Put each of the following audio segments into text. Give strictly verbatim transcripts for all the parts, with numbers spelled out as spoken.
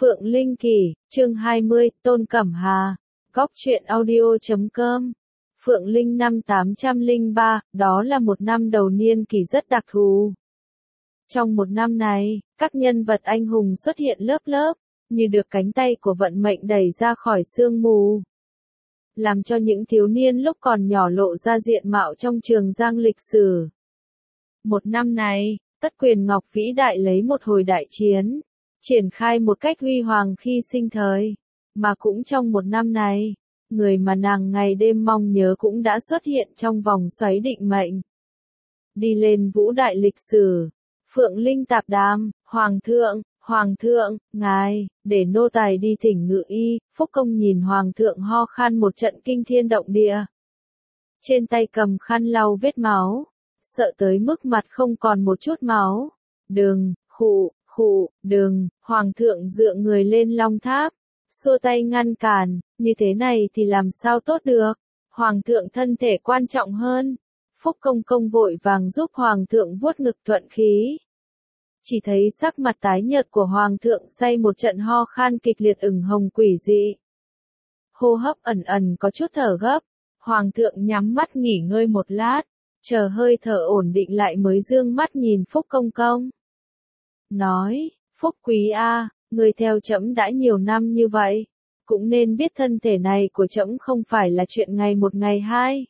Phượng Linh Kỳ, chương hai mươi, Tôn Cẩm Hà, Góc truyện audio chấm com. Phượng Linh năm tám không ba, đó là một năm đầu niên kỳ rất đặc thù. Trong một năm này, các nhân vật anh hùng xuất hiện lớp lớp, như được cánh tay của vận mệnh đẩy ra khỏi sương mù. Làm cho những thiếu niên lúc còn nhỏ lộ ra diện mạo trong trường giang lịch sử. Một năm này, Tất Quyền Ngọc vĩ đại lấy một hồi đại chiến, triển khai một cách huy hoàng khi sinh thời. Mà cũng trong một năm này, người mà nàng ngày đêm mong nhớ cũng đã xuất hiện trong vòng xoáy định mệnh. Đi lên vũ đại lịch sử, Phượng Linh tạp đàm, Hoàng thượng, Hoàng thượng, ngài, để nô tài đi thỉnh ngự y. Phúc Công nhìn Hoàng thượng ho khan một trận kinh thiên động địa. Trên tay cầm khăn lau vết máu, sợ tới mức mặt không còn một chút máu. Đừng, khụ, khụ, đừng, Hoàng thượng dựa người lên long tháp, xua tay ngăn cản, như thế này thì làm sao tốt được. Hoàng thượng thân thể quan trọng hơn. Phúc Công công vội vàng giúp Hoàng thượng vuốt ngực thuận khí. Chỉ thấy sắc mặt tái nhợt của Hoàng thượng say một trận ho khan kịch liệt ửng hồng quỷ dị. Hô hấp ẩn ẩn có chút thở gấp. Hoàng thượng nhắm mắt nghỉ ngơi một lát, chờ hơi thở ổn định lại mới dương mắt nhìn Phúc Công công. Nói, Phúc quý a, người theo trẫm đã nhiều năm như vậy, cũng nên biết thân thể này của trẫm không phải là chuyện ngày một ngày hai.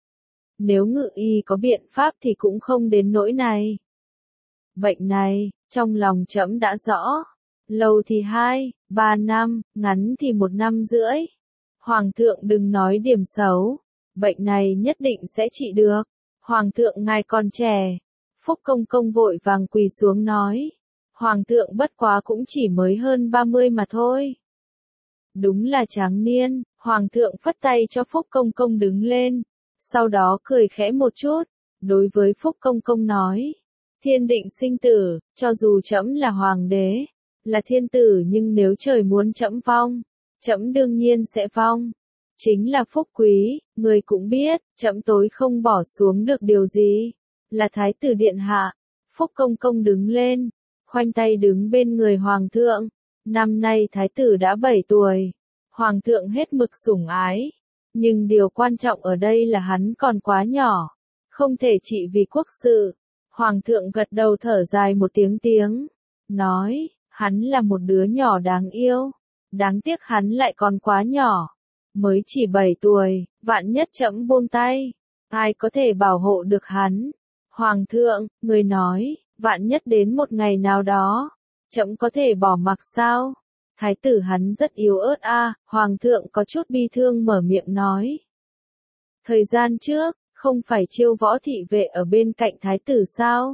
Nếu ngự y có biện pháp thì cũng không đến nỗi này. Bệnh này, trong lòng trẫm đã rõ, lâu thì hai, ba năm, ngắn thì một năm rưỡi. Hoàng thượng đừng nói điểm xấu, bệnh này nhất định sẽ trị được. Hoàng thượng ngài còn trẻ. Phúc Công công vội vàng quỳ xuống nói. Hoàng thượng bất quá cũng chỉ mới hơn ba mươi mà thôi. Đúng là tráng niên. Hoàng thượng phất tay cho Phúc Công công đứng lên, sau đó cười khẽ một chút, đối với Phúc Công công nói. Thiên định sinh tử, cho dù trẫm là hoàng đế, là thiên tử, nhưng nếu trời muốn trẫm vong, trẫm đương nhiên sẽ vong. Chính là Phúc quý, người cũng biết, trẫm tối không bỏ xuống được điều gì, là thái tử điện hạ. Phúc Công công đứng lên, khoanh tay đứng bên người Hoàng thượng. Năm nay thái tử đã bảy tuổi, Hoàng thượng hết mực sủng ái. Nhưng điều quan trọng ở đây là hắn còn quá nhỏ, không thể trị vì quốc sự. Hoàng thượng gật đầu thở dài một tiếng tiếng, nói, hắn là một đứa nhỏ đáng yêu, đáng tiếc hắn lại còn quá nhỏ, mới chỉ bảy tuổi, vạn nhất trẫm buông tay, ai có thể bảo hộ được hắn. Hoàng thượng, người nói, vạn nhất đến một ngày nào đó, trẫm có thể bỏ mặc sao? Thái tử hắn rất yếu ớt a. À, Hoàng thượng có chút bi thương mở miệng nói. Thời gian trước, không phải Chiêu Võ thị vệ ở bên cạnh thái tử sao?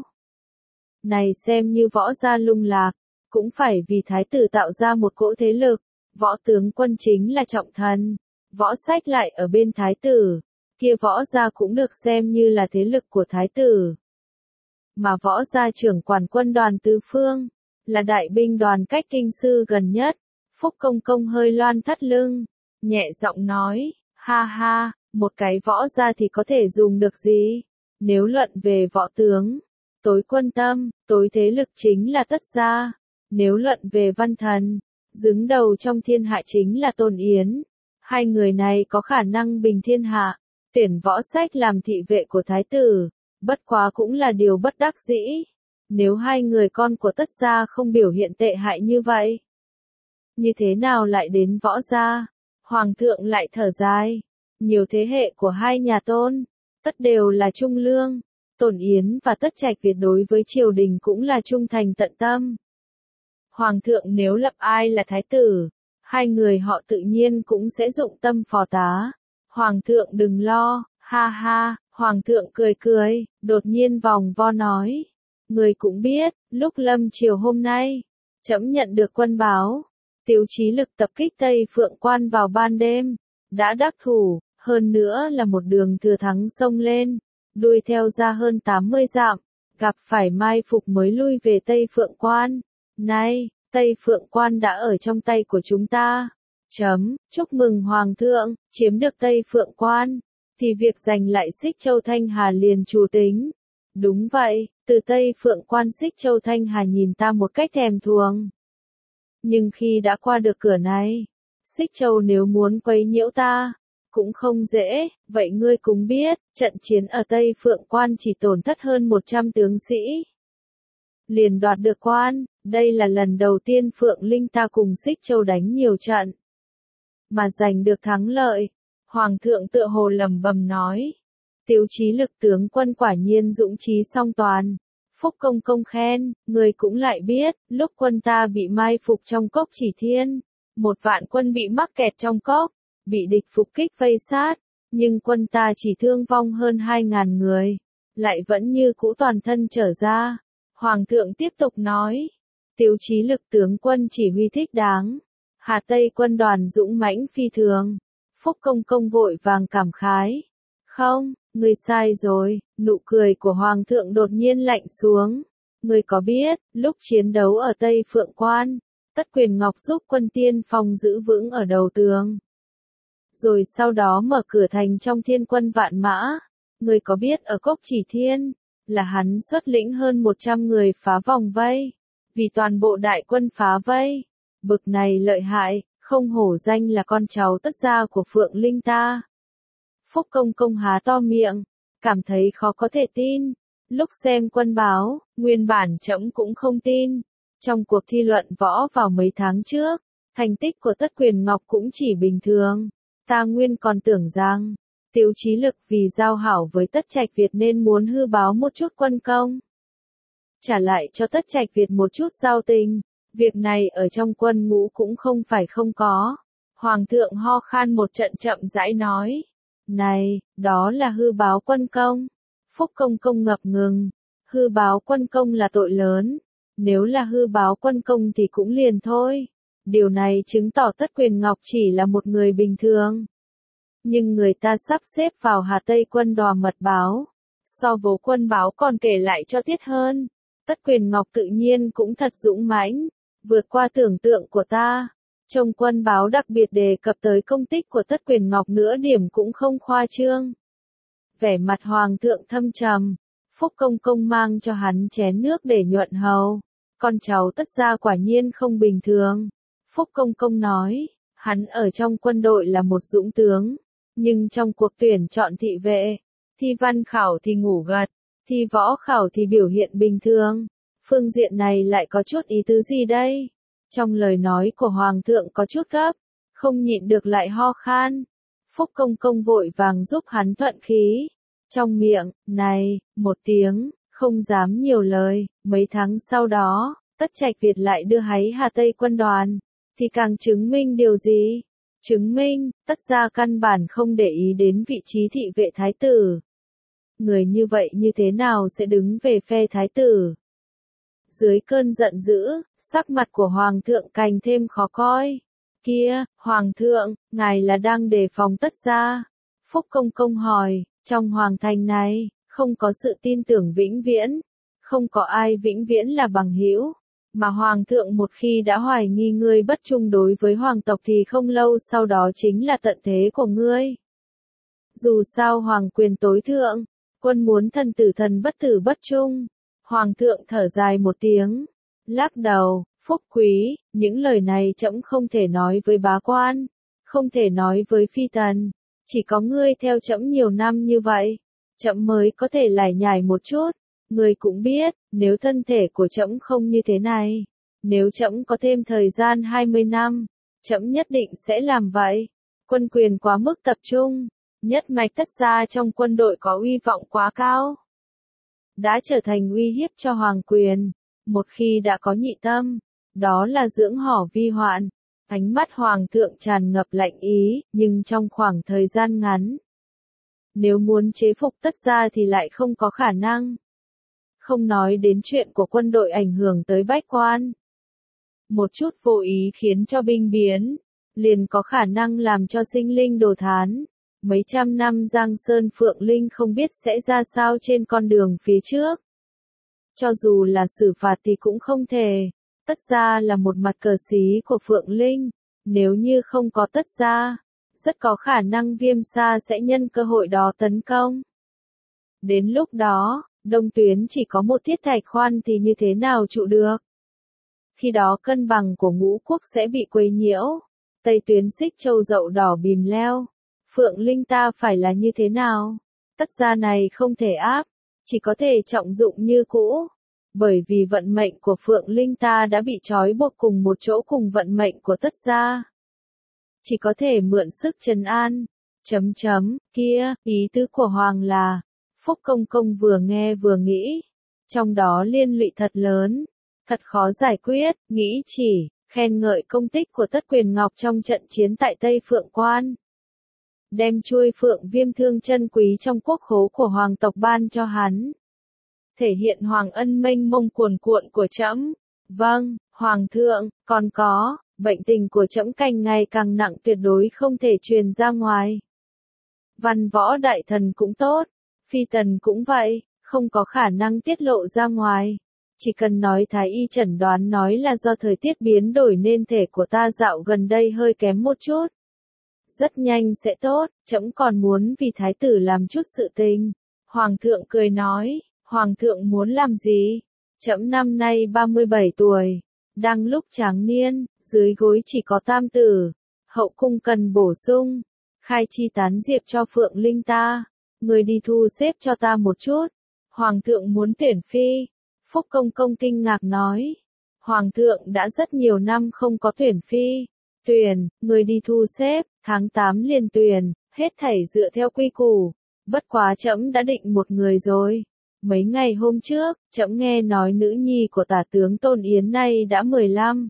Này xem như võ gia lung lạc, cũng phải vì thái tử tạo ra một cỗ thế lực. Võ tướng quân chính là trọng thần, võ sách lại ở bên thái tử, kia võ gia cũng được xem như là thế lực của thái tử. Mà võ gia trưởng quản quân đoàn tứ phương, là đại binh đoàn cách kinh sư gần nhất. Phúc Công công hơi loan thắt lưng, nhẹ giọng nói, ha ha, một cái võ gia thì có thể dùng được gì? Nếu luận về võ tướng, tối quân tâm, tối thế lực chính là Tất gia. Nếu luận về văn thần, đứng đầu trong thiên hạ chính là Tôn Yến. Hai người này có khả năng bình thiên hạ, tuyển võ sách làm thị vệ của thái tử, bất quá cũng là điều bất đắc dĩ. Nếu hai người con của Tất gia không biểu hiện tệ hại như vậy, như thế nào lại đến võ gia? Hoàng thượng lại thở dài. Nhiều thế hệ của hai nhà Tôn, Tất đều là trung lương. Tôn Yến và Tất Trạch Việt đối với triều đình cũng là trung thành tận tâm. Hoàng thượng nếu lập ai là thái tử, hai người họ tự nhiên cũng sẽ dụng tâm phò tá. Hoàng thượng đừng lo, ha ha. Hoàng thượng cười cười, đột nhiên vòng vo nói. Người cũng biết, lúc lâm chiều hôm nay, trẫm nhận được quân báo. Tiếu Chí Lực tập kích Tây Phượng Quan vào ban đêm, đã đắc thủ, hơn nữa là một đường thừa thắng xông lên, đuổi theo ra hơn tám mươi dặm, gặp phải mai phục mới lui về Tây Phượng Quan. Nay, Tây Phượng Quan đã ở trong tay của chúng ta. Chấm, chúc mừng Hoàng thượng, chiếm được Tây Phượng Quan, thì việc giành lại Xích Châu Thanh Hà liền chủ tính. Đúng vậy, từ Tây Phượng Quan Xích Châu Thanh Hà nhìn ta một cách thèm thuồng. Nhưng khi đã qua được cửa này, Xích Châu nếu muốn quấy nhiễu ta, cũng không dễ, vậy ngươi cũng biết, trận chiến ở Tây Phượng Quan chỉ tổn thất hơn một trăm tướng sĩ. Liền đoạt được quan, đây là lần đầu tiên Phượng Linh ta cùng Xích Châu đánh nhiều trận. Mà giành được thắng lợi, Hoàng thượng tựa hồ lẩm bẩm nói. Tiếu Chí Lực tướng quân quả nhiên dũng trí song toàn. Phúc Công Công khen, người cũng lại biết, lúc quân ta bị mai phục trong cốc Chỉ Thiên, một vạn quân bị mắc kẹt trong cốc, bị địch phục kích vây sát, nhưng quân ta chỉ thương vong hơn hai ngàn người, lại vẫn như cũ toàn thân trở ra. Hoàng thượng tiếp tục nói, Tiếu Chí Lực tướng quân chỉ huy thích đáng, Hà Tây quân đoàn dũng mãnh phi thường. Phúc Công Công vội vàng cảm khái, không, người sai rồi, nụ cười của Hoàng thượng đột nhiên lạnh xuống. Người có biết, lúc chiến đấu ở Tây Phượng Quan, Tất Quyền Ngọc giúp quân tiên phong giữ vững ở đầu tường. Rồi sau đó mở cửa thành trong thiên quân vạn mã. Người có biết ở cốc Chỉ Thiên, là hắn xuất lĩnh hơn một trăm người phá vòng vây, vì toàn bộ đại quân phá vây. Bực này lợi hại, không hổ danh là con cháu Tất gia của Phượng Linh ta. Phúc Công Công há to miệng, cảm thấy khó có thể tin. Lúc xem quân báo, nguyên bản trẫm cũng không tin. Trong cuộc thi luận võ vào mấy tháng trước, thành tích của Tất Quyền Ngọc cũng chỉ bình thường. Ta nguyên còn tưởng rằng, Tiếu Chí Lực vì giao hảo với Tất Trạch Việt nên muốn hư báo một chút quân công. Trả lại cho Tất Trạch Việt một chút giao tình. Việc này ở trong quân ngũ cũng không phải không có. Hoàng thượng ho khan một trận chậm rãi nói. Này, đó là hư báo quân công. Phúc Công Công ngập ngừng. Hư báo quân công là tội lớn. Nếu là hư báo quân công thì cũng liền thôi. Điều này chứng tỏ Tất Quyền Ngọc chỉ là một người bình thường. Nhưng người ta sắp xếp vào Hà Tây quân đoàn mật báo. So với quân báo còn kể lại cho tiết hơn. Tất Quyền Ngọc tự nhiên cũng thật dũng mãnh, vượt qua tưởng tượng của ta. Trong quân báo đặc biệt đề cập tới công tích của Tất Quyền Ngọc nửa điểm cũng không khoa trương. Vẻ mặt Hoàng thượng thâm trầm, Phúc Công Công mang cho hắn chén nước để nhuận hầu. Con cháu Tất gia quả nhiên không bình thường. Phúc Công Công nói, hắn ở trong quân đội là một dũng tướng, nhưng trong cuộc tuyển chọn thị vệ, thi văn khảo thì ngủ gật, thi võ khảo thì biểu hiện bình thường. Phương diện này lại có chút ý tứ gì đây? Trong lời nói của Hoàng thượng có chút gấp, không nhịn được lại ho khan. Phúc Công Công vội vàng giúp hắn thuận khí. Trong miệng, này, một tiếng, không dám nhiều lời. Mấy tháng sau đó, Tất Trạch Việt lại đưa háy Hà Tây quân đoàn, thì càng chứng minh điều gì? Chứng minh, Tất gia căn bản không để ý đến vị trí thị vệ thái tử. Người như vậy như thế nào sẽ đứng về phe thái tử? Dưới cơn giận dữ, sắc mặt của Hoàng thượng càng thêm khó coi. Kia, Hoàng thượng, ngài là đang đề phòng Tất gia? Phúc Công Công hỏi, trong Hoàng thành này, không có sự tin tưởng vĩnh viễn. Không có ai vĩnh viễn là bằng hữu. Mà Hoàng thượng một khi đã hoài nghi ngươi bất trung đối với Hoàng tộc thì không lâu sau đó chính là tận thế của ngươi. Dù sao Hoàng quyền tối thượng, quân muốn thần tử thần bất tử bất trung. Hoàng thượng thở dài một tiếng, lắc đầu, Phúc Quý, những lời này trẫm không thể nói với bá quan, không thể nói với phi tần, chỉ có ngươi theo trẫm nhiều năm như vậy, trẫm mới có thể lải nhải một chút. Ngươi cũng biết, nếu thân thể của trẫm không như thế này, nếu trẫm có thêm thời gian hai mươi năm, trẫm nhất định sẽ làm vậy. Quân quyền quá mức tập trung, nhất mạch Tất gia trong quân đội có uy vọng quá cao, đã trở thành uy hiếp cho hoàng quyền. Một khi đã có nhị tâm, đó là dưỡng hỏ vi hoạn. Ánh mắt Hoàng thượng tràn ngập lạnh ý, nhưng trong khoảng thời gian ngắn, nếu muốn chế phục Tất gia thì lại không có khả năng. Không nói đến chuyện của quân đội ảnh hưởng tới bách quan. Một chút vô ý khiến cho binh biến, liền có khả năng làm cho sinh linh đồ thán. Mấy trăm năm Giang Sơn Phượng Linh không biết sẽ ra sao trên con đường phía trước. Cho dù là xử phạt thì cũng không thể. Tất gia là một mặt cờ xí của Phượng Linh. Nếu như không có Tất gia, rất có khả năng Viêm Sa sẽ nhân cơ hội đó tấn công. Đến lúc đó, Đông Tuyến chỉ có một Thiết Thạch Khoan thì như thế nào trụ được? Khi đó cân bằng của ngũ quốc sẽ bị quấy nhiễu. Tây tuyến xích châu dậu đỏ bìm leo. Phượng Linh ta phải là như thế nào? Tất gia này không thể áp, chỉ có thể trọng dụng như cũ. Bởi vì vận mệnh của Phượng Linh ta đã bị trói buộc cùng một chỗ cùng vận mệnh của tất gia. Chỉ có thể mượn sức trấn an. Chấm chấm, kia, ý tứ của Hoàng là, Phúc Công Công vừa nghe vừa nghĩ. Trong đó liên lụy thật lớn, thật khó giải quyết, nghĩ chỉ, khen ngợi công tích của Tất Quyền Ngọc trong trận chiến tại Tây Phượng Quan. Đem chuôi phượng viêm thương chân quý trong quốc khố của hoàng tộc ban cho hắn. Thể hiện hoàng ân mênh mông cuồn cuộn của trẫm. Vâng, Hoàng thượng, còn có, bệnh tình của trẫm càng ngày càng nặng tuyệt đối không thể truyền ra ngoài. Văn võ đại thần cũng tốt, phi tần cũng vậy, không có khả năng tiết lộ ra ngoài. Chỉ cần nói thái y chẩn đoán nói là do thời tiết biến đổi nên thể của ta dạo gần đây hơi kém một chút. Rất nhanh sẽ tốt, trẫm còn muốn vì thái tử làm chút sự tình. Hoàng thượng cười nói, Hoàng thượng muốn làm gì? Trẫm năm nay ba mươi bảy tuổi, đang lúc tráng niên, dưới gối chỉ có tam tử, hậu cung cần bổ sung, khai chi tán diệp cho Phượng Linh ta, người đi thu xếp cho ta một chút. Hoàng thượng muốn tuyển phi. Phúc Công Công kinh ngạc nói, Hoàng thượng đã rất nhiều năm không có tuyển phi. Tuyển, người đi thu xếp, tháng tám liền tuyển, hết thảy dựa theo quy củ. Bất quá trẫm đã định một người rồi. Mấy ngày hôm trước, trẫm nghe nói nữ nhi của tả tướng Tôn Yến nay đã mười lăm.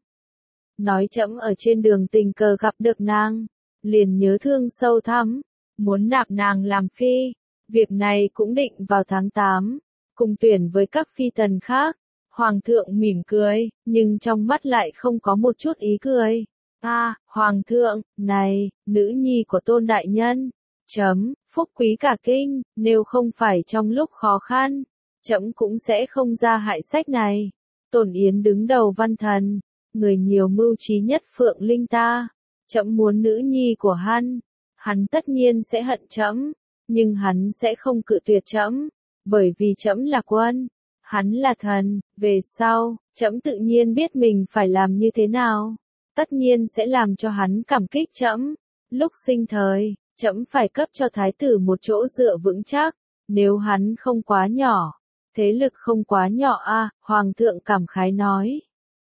Nói trẫm ở trên đường tình cờ gặp được nàng, liền nhớ thương sâu thắm, muốn nạp nàng làm phi. Việc này cũng định vào tháng tám, cùng tuyển với các phi tần khác. Hoàng thượng mỉm cười, nhưng trong mắt lại không có một chút ý cười. À, Hoàng thượng, này, nữ nhi của Tôn đại nhân. Chấm, phúc quý cả kinh, nếu không phải trong lúc khó khăn, trẫm cũng sẽ không ra hại sách này. Tôn Yến đứng đầu văn thần, người nhiều mưu trí nhất Phượng Linh ta. Trẫm muốn nữ nhi của hắn, hắn tất nhiên sẽ hận trẫm, nhưng hắn sẽ không cự tuyệt trẫm, bởi vì trẫm là quân, hắn là thần. Về sau, trẫm tự nhiên biết mình phải làm như thế nào, tất nhiên sẽ làm cho hắn cảm kích trẫm. Lúc sinh thời, trẫm phải cấp cho thái tử một chỗ dựa vững chắc, nếu hắn không quá nhỏ, thế lực không quá nhỏ a, à, Hoàng thượng cảm khái nói.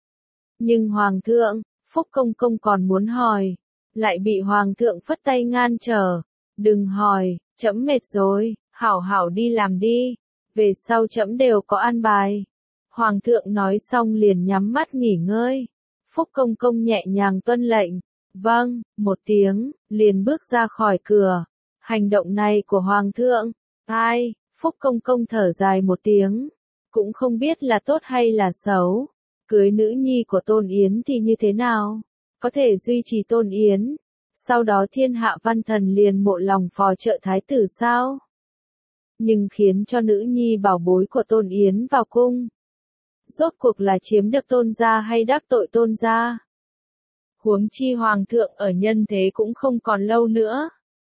Nhưng Hoàng thượng, Phúc Công Công còn muốn hỏi, lại bị Hoàng thượng phất tay ngăn trở. Đừng hỏi, trẫm mệt rồi, hảo hảo đi làm đi, về sau trẫm đều có an bài. Hoàng thượng nói xong liền nhắm mắt nghỉ ngơi. Phúc Công Công nhẹ nhàng tuân lệnh, vâng, một tiếng, liền bước ra khỏi cửa. Hành động này của Hoàng thượng, ai, Phúc Công Công thở dài một tiếng, cũng không biết là tốt hay là xấu. Cưới nữ nhi của Tôn Yến thì như thế nào? Có thể duy trì Tôn Yến, sau đó thiên hạ văn thần liền một lòng phò trợ thái tử sao? Nhưng khiến cho nữ nhi bảo bối của Tôn Yến vào cung, rốt cuộc là chiếm được Tôn gia hay đắc tội Tôn gia? Huống chi Hoàng thượng ở nhân thế cũng không còn lâu nữa.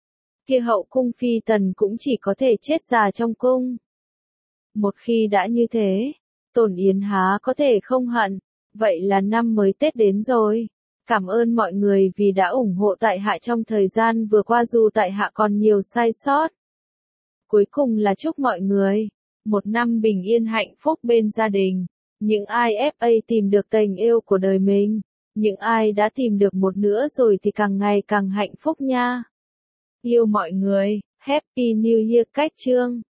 Kia hậu cung phi tần cũng chỉ có thể chết già trong cung. Một khi đã như thế, Tôn Yến há có thể không hận. Vậy là năm mới Tết đến rồi. Cảm ơn mọi người vì đã ủng hộ tại hạ trong thời gian vừa qua dù tại hạ còn nhiều sai sót. Cuối cùng là chúc mọi người một năm bình yên hạnh phúc bên gia đình. Những ai ép a tìm được tình yêu của đời mình, những ai đã tìm được một nữa rồi thì càng ngày càng hạnh phúc nha. Yêu mọi người, Happy New Year cách chương.